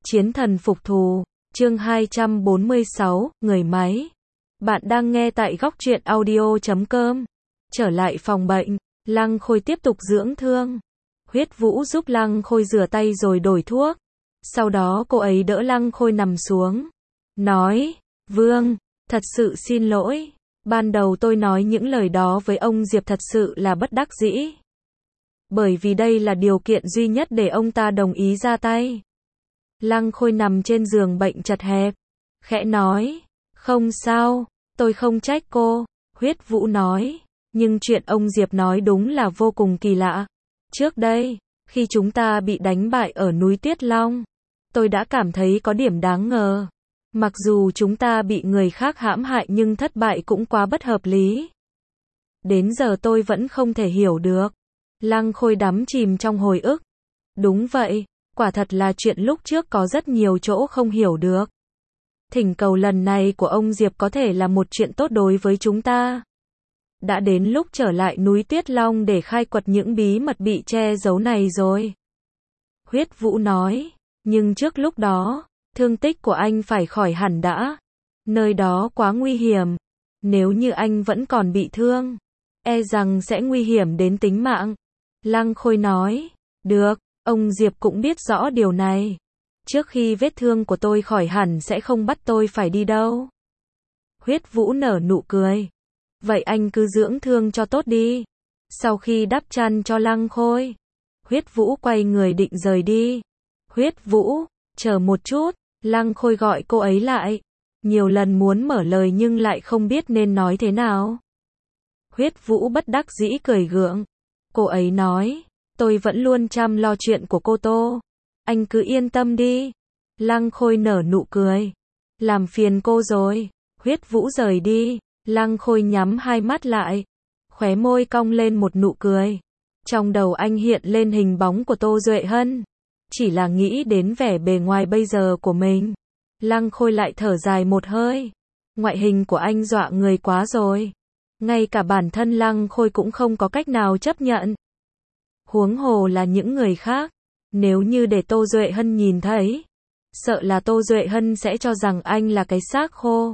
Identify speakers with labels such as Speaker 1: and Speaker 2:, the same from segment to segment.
Speaker 1: Chiến thần phục thù, chương 246, người máy. Bạn đang nghe tại góc truyện audio.com. Trở lại phòng bệnh, Lăng Khôi tiếp tục dưỡng thương. Huyết Vũ giúp Lăng Khôi rửa tay rồi đổi thuốc. Sau đó cô ấy đỡ Lăng Khôi nằm xuống. Nói, Vương, thật sự xin lỗi. Ban đầu tôi nói những lời đó với ông Diệp thật sự là bất đắc dĩ. Bởi vì đây là điều kiện duy nhất để ông ta đồng ý ra tay. Lăng Khôi nằm trên giường bệnh chật hẹp, khẽ nói, không sao, tôi không trách cô. Huyết Vũ nói, nhưng chuyện ông Diệp nói đúng là vô cùng kỳ lạ. Trước đây, khi chúng ta bị đánh bại ở núi Tuyết Long, tôi đã cảm thấy có điểm đáng ngờ. Mặc dù chúng ta bị người khác hãm hại nhưng thất bại cũng quá bất hợp lý. Đến giờ tôi vẫn không thể hiểu được. Lăng Khôi đắm chìm trong hồi ức. Đúng vậy, quả thật là chuyện lúc trước có rất nhiều chỗ không hiểu được. Thỉnh cầu lần này của ông Diệp có thể là một chuyện tốt đối với chúng ta. Đã đến lúc trở lại núi Tuyết Long để khai quật những bí mật bị che giấu này rồi. Huyết Vũ nói, nhưng trước lúc đó, thương tích của anh phải khỏi hẳn đã. Nơi đó quá nguy hiểm. Nếu như anh vẫn còn bị thương, e rằng sẽ nguy hiểm đến tính mạng. Lăng Khôi nói, được, ông Diệp cũng biết rõ điều này. Trước khi vết thương của tôi khỏi hẳn sẽ không bắt tôi phải đi đâu. Huyết Vũ nở nụ cười. Vậy anh cứ dưỡng thương cho tốt đi. Sau khi đắp chăn cho Lăng Khôi, Huyết Vũ quay người định rời đi. Huyết Vũ, chờ một chút. Lăng Khôi gọi cô ấy lại. Nhiều lần muốn mở lời nhưng lại không biết nên nói thế nào. Huyết Vũ bất đắc dĩ cười gượng. Cô ấy nói, tôi vẫn luôn chăm lo chuyện của cô Tô. Anh cứ yên tâm đi. Lăng Khôi nở nụ cười. Làm phiền cô rồi. Huyết Vũ rời đi. Lăng Khôi nhắm hai mắt lại. Khóe môi cong lên một nụ cười. Trong đầu anh hiện lên hình bóng của Tô Duệ Hân. Chỉ là nghĩ đến vẻ bề ngoài bây giờ của mình. Lăng Khôi lại thở dài một hơi. Ngoại hình của anh dọa người quá rồi. Ngay cả bản thân Lăng Khôi cũng không có cách nào chấp nhận. Huống hồ là những người khác. Nếu như để Tô Duệ Hân nhìn thấy, sợ là Tô Duệ Hân sẽ cho rằng anh là cái xác khô.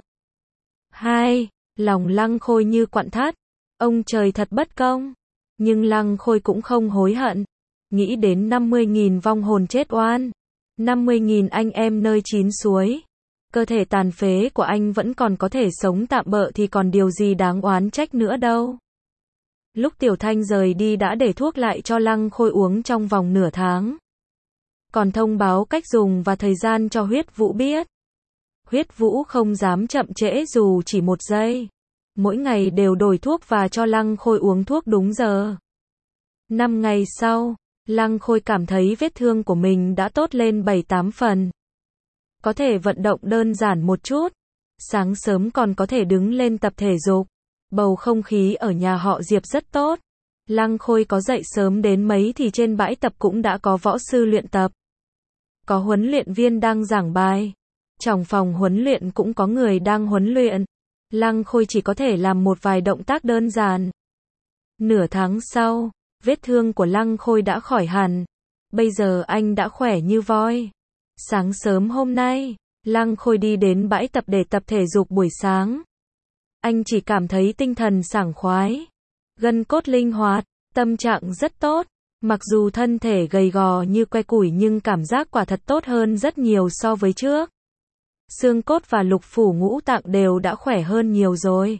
Speaker 1: Lòng Lăng Khôi như quặn thắt. Ông trời thật bất công. Nhưng Lăng Khôi cũng không hối hận. Nghĩ đến 50.000 vong hồn chết oan. 50.000 anh em nơi chín suối. Cơ thể tàn phế của anh vẫn còn có thể sống tạm bợ thì còn điều gì đáng oán trách nữa đâu. Lúc Tiểu Thanh rời đi đã để thuốc lại cho Lăng Khôi uống trong vòng nửa tháng. Còn thông báo cách dùng và thời gian cho Huyết Vũ biết. Huyết Vũ không dám chậm trễ dù chỉ một giây. Mỗi ngày đều đổi thuốc và cho Lăng Khôi uống thuốc đúng giờ. 5 ngày sau, Lăng Khôi cảm thấy vết thương của mình đã tốt lên 7-8 phần. Có thể vận động đơn giản một chút. Sáng sớm còn có thể đứng lên tập thể dục. Bầu không khí ở nhà họ Diệp rất tốt. Lăng Khôi có dậy sớm đến mấy thì trên bãi tập cũng đã có võ sư luyện tập. Có huấn luyện viên đang giảng bài. Trong phòng huấn luyện cũng có người đang huấn luyện. Lăng Khôi chỉ có thể làm một vài động tác đơn giản. Nửa tháng sau, vết thương của Lăng Khôi đã khỏi hẳn. Bây giờ anh đã khỏe như voi. Sáng sớm hôm nay, Lăng Khôi đi đến bãi tập để tập thể dục buổi sáng. Anh chỉ cảm thấy tinh thần sảng khoái, gân cốt linh hoạt, tâm trạng rất tốt. Mặc dù thân thể gầy gò như que củi nhưng cảm giác quả thật tốt hơn rất nhiều so với trước. Xương cốt và lục phủ ngũ tạng đều đã khỏe hơn nhiều rồi.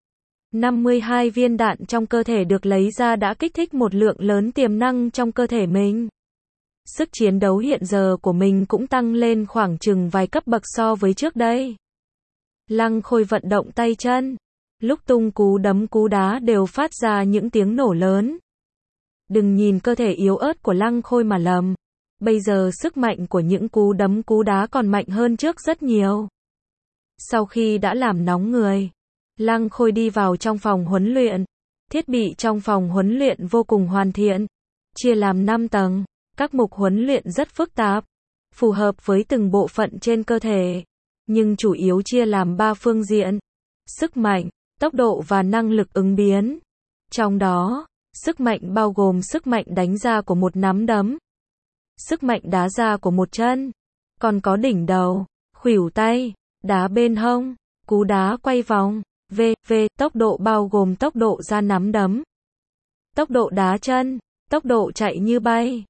Speaker 1: 52 viên đạn trong cơ thể được lấy ra đã kích thích một lượng lớn tiềm năng trong cơ thể mình. Sức chiến đấu hiện giờ của mình cũng tăng lên khoảng chừng vài cấp bậc so với trước đây. Lăng Khôi vận động tay chân. Lúc tung cú đấm cú đá đều phát ra những tiếng nổ lớn. Đừng nhìn cơ thể yếu ớt của Lăng Khôi mà lầm. Bây giờ sức mạnh của những cú đấm cú đá còn mạnh hơn trước rất nhiều. Sau khi đã làm nóng người, Lăng Khôi đi vào trong phòng huấn luyện. Thiết bị trong phòng huấn luyện vô cùng hoàn thiện. Chia làm 5 tầng. Các mục huấn luyện rất phức tạp. Phù hợp với từng bộ phận trên cơ thể. Nhưng chủ yếu chia làm 3 phương diện. Sức mạnh, tốc độ và năng lực ứng biến. Trong đó, sức mạnh bao gồm sức mạnh đánh ra của một nắm đấm. Sức mạnh đá ra của một chân. còn có đỉnh đầu, khuỷu tay, đá bên hông, cú đá quay vòng, tốc độ bao gồm tốc độ ra nắm đấm, tốc độ đá chân, tốc độ chạy như bay.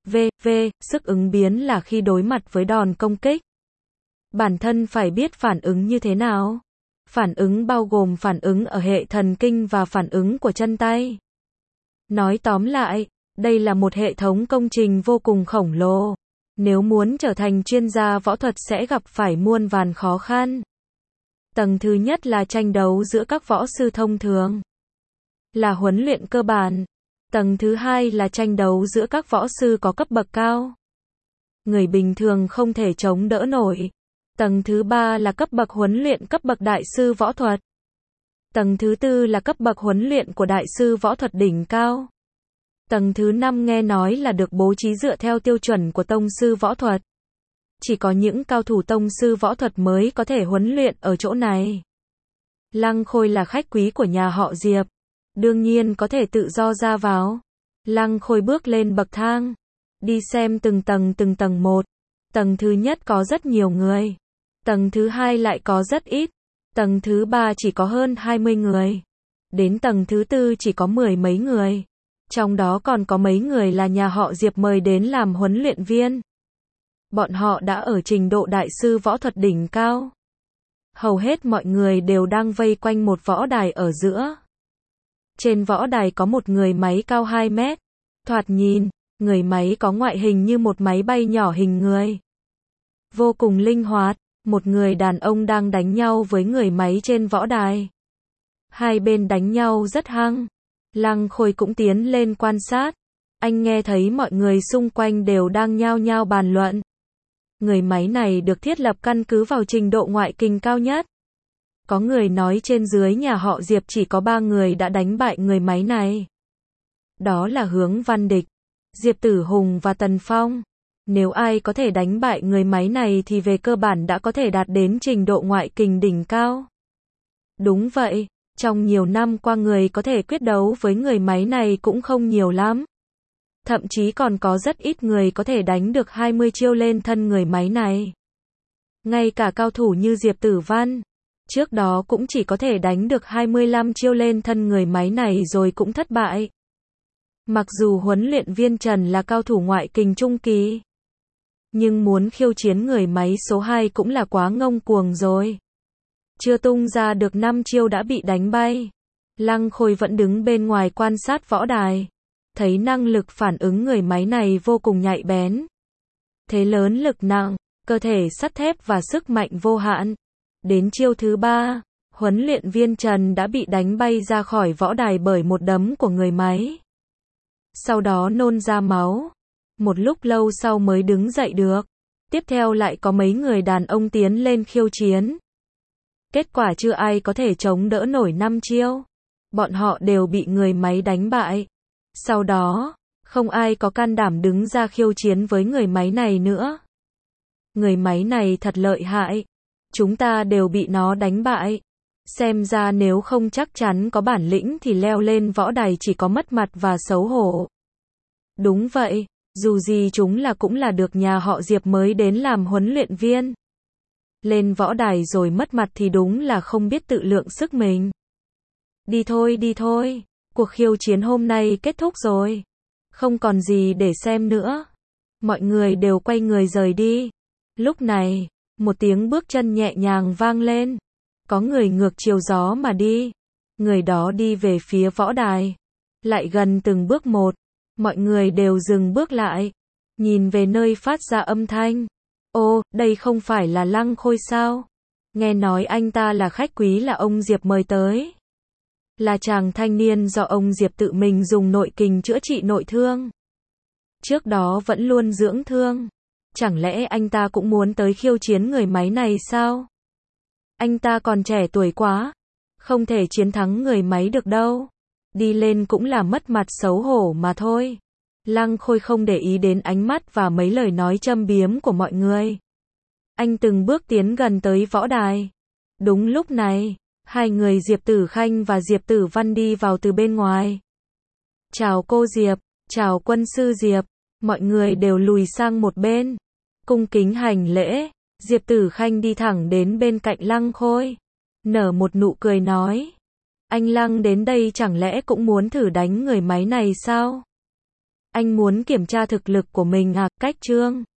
Speaker 1: Sức ứng biến là khi đối mặt với đòn công kích. Bản thân phải biết phản ứng như thế nào. Phản ứng bao gồm phản ứng ở hệ thần kinh và phản ứng của chân tay. Nói tóm lại, đây là một hệ thống công trình vô cùng khổng lồ. Nếu muốn trở thành chuyên gia võ thuật sẽ gặp phải muôn vàn khó khăn. Tầng thứ nhất là tranh đấu giữa các võ sư thông thường. Là huấn luyện cơ bản. Tầng thứ hai là tranh đấu giữa các võ sư có cấp bậc cao. Người bình thường không thể chống đỡ nổi. Tầng thứ ba là cấp bậc huấn luyện cấp bậc đại sư võ thuật. Tầng thứ tư là cấp bậc huấn luyện của đại sư võ thuật đỉnh cao. Tầng thứ năm nghe nói là được bố trí dựa theo tiêu chuẩn của tông sư võ thuật. Chỉ có những cao thủ tông sư võ thuật mới có thể huấn luyện ở chỗ này. Lăng Khôi là khách quý của nhà họ Diệp. Đương nhiên có thể tự do ra vào. Lăng Khôi bước lên bậc thang. Đi xem từng tầng một. Tầng thứ nhất có rất nhiều người. Tầng thứ hai lại có rất ít. Tầng thứ ba chỉ có hơn 20 người. Đến tầng thứ tư chỉ có 10 mấy người. Trong đó còn có mấy người là nhà họ Diệp mời đến làm huấn luyện viên. Bọn họ đã ở trình độ đại sư võ thuật đỉnh cao. Hầu hết mọi người đều đang vây quanh một võ đài ở giữa. Trên võ đài có một người máy cao 2 mét. Thoạt nhìn, người máy có ngoại hình như một máy bay nhỏ hình người. Vô cùng linh hoạt, một người đàn ông đang đánh nhau với người máy trên võ đài. Hai bên đánh nhau rất hăng. Lăng Khôi cũng tiến lên quan sát. Anh nghe thấy mọi người xung quanh đều đang nhao nhao bàn luận. Người máy này được thiết lập căn cứ vào trình độ ngoại kình cao nhất. Có người nói trên dưới nhà họ Diệp chỉ có 3 người đã đánh bại người máy này. Đó là Hướng Văn Địch, Diệp Tử Hùng và Tần Phong. Nếu ai có thể đánh bại người máy này thì về cơ bản đã có thể đạt đến trình độ ngoại kình đỉnh cao. Đúng vậy, trong nhiều năm qua người có thể quyết đấu với người máy này cũng không nhiều lắm. Thậm chí còn có rất ít người có thể đánh được 20 chiêu lên thân người máy này. Ngay cả cao thủ như Diệp Tử Văn, trước đó cũng chỉ có thể đánh được 25 chiêu lên thân người máy này rồi cũng thất bại. Mặc dù huấn luyện viên Trần là cao thủ ngoại kình trung kỳ, nhưng muốn khiêu chiến người máy số 2 cũng là quá ngông cuồng rồi. Chưa tung ra được 5 chiêu đã bị đánh bay. Lăng Khôi vẫn đứng bên ngoài quan sát võ đài. Thấy năng lực phản ứng người máy này vô cùng nhạy bén. Thế lớn lực nặng, cơ thể sắt thép và sức mạnh vô hạn. Đến chiêu thứ 3, huấn luyện viên Trần đã bị đánh bay ra khỏi võ đài bởi một đấm của người máy. Sau đó nôn ra máu. Một lúc lâu sau mới đứng dậy được. Tiếp theo lại có mấy người đàn ông tiến lên khiêu chiến. Kết quả chưa ai có thể chống đỡ nổi 5 chiêu. Bọn họ đều bị người máy đánh bại. Sau đó, không ai có can đảm đứng ra khiêu chiến với người máy này nữa. Người máy này thật lợi hại. Chúng ta đều bị nó đánh bại. Xem ra nếu không chắc chắn có bản lĩnh thì leo lên võ đài chỉ có mất mặt và xấu hổ. Đúng vậy, dù gì chúng cũng là được nhà họ Diệp mới đến làm huấn luyện viên. Lên võ đài rồi mất mặt thì đúng là không biết tự lượng sức mình. Đi thôi, cuộc khiêu chiến hôm nay kết thúc rồi. Không còn gì để xem nữa. Mọi người đều quay người rời đi. Lúc này, một tiếng bước chân nhẹ nhàng vang lên. Có người ngược chiều gió mà đi. Người đó đi về phía võ đài. Lại gần từng bước một. Mọi người đều dừng bước lại. Nhìn về nơi phát ra âm thanh. Ô, đây không phải là Lăng Khôi sao? Nghe nói anh ta là khách quý là ông Diệp mời tới. Là chàng thanh niên do ông Diệp tự mình dùng nội kình chữa trị nội thương. Trước đó vẫn luôn dưỡng thương. Chẳng lẽ anh ta cũng muốn tới khiêu chiến người máy này sao? Anh ta còn trẻ tuổi quá. Không thể chiến thắng người máy được đâu. Đi lên cũng là mất mặt xấu hổ mà thôi. Lăng Khôi không để ý đến ánh mắt và mấy lời nói châm biếm của mọi người. Anh từng bước tiến gần tới võ đài. Đúng lúc này, hai người Diệp Tử Khanh và Diệp Tử Văn đi vào từ bên ngoài. Chào cô Diệp, chào quân sư Diệp. Mọi người đều lùi sang một bên. cung kính hành lễ, Diệp Tử Khanh đi thẳng đến bên cạnh Lăng Khôi, nở một nụ cười nói. Anh Lăng đến đây chẳng lẽ cũng muốn thử đánh người máy này sao? Anh muốn kiểm tra thực lực của mình à? Cách Trương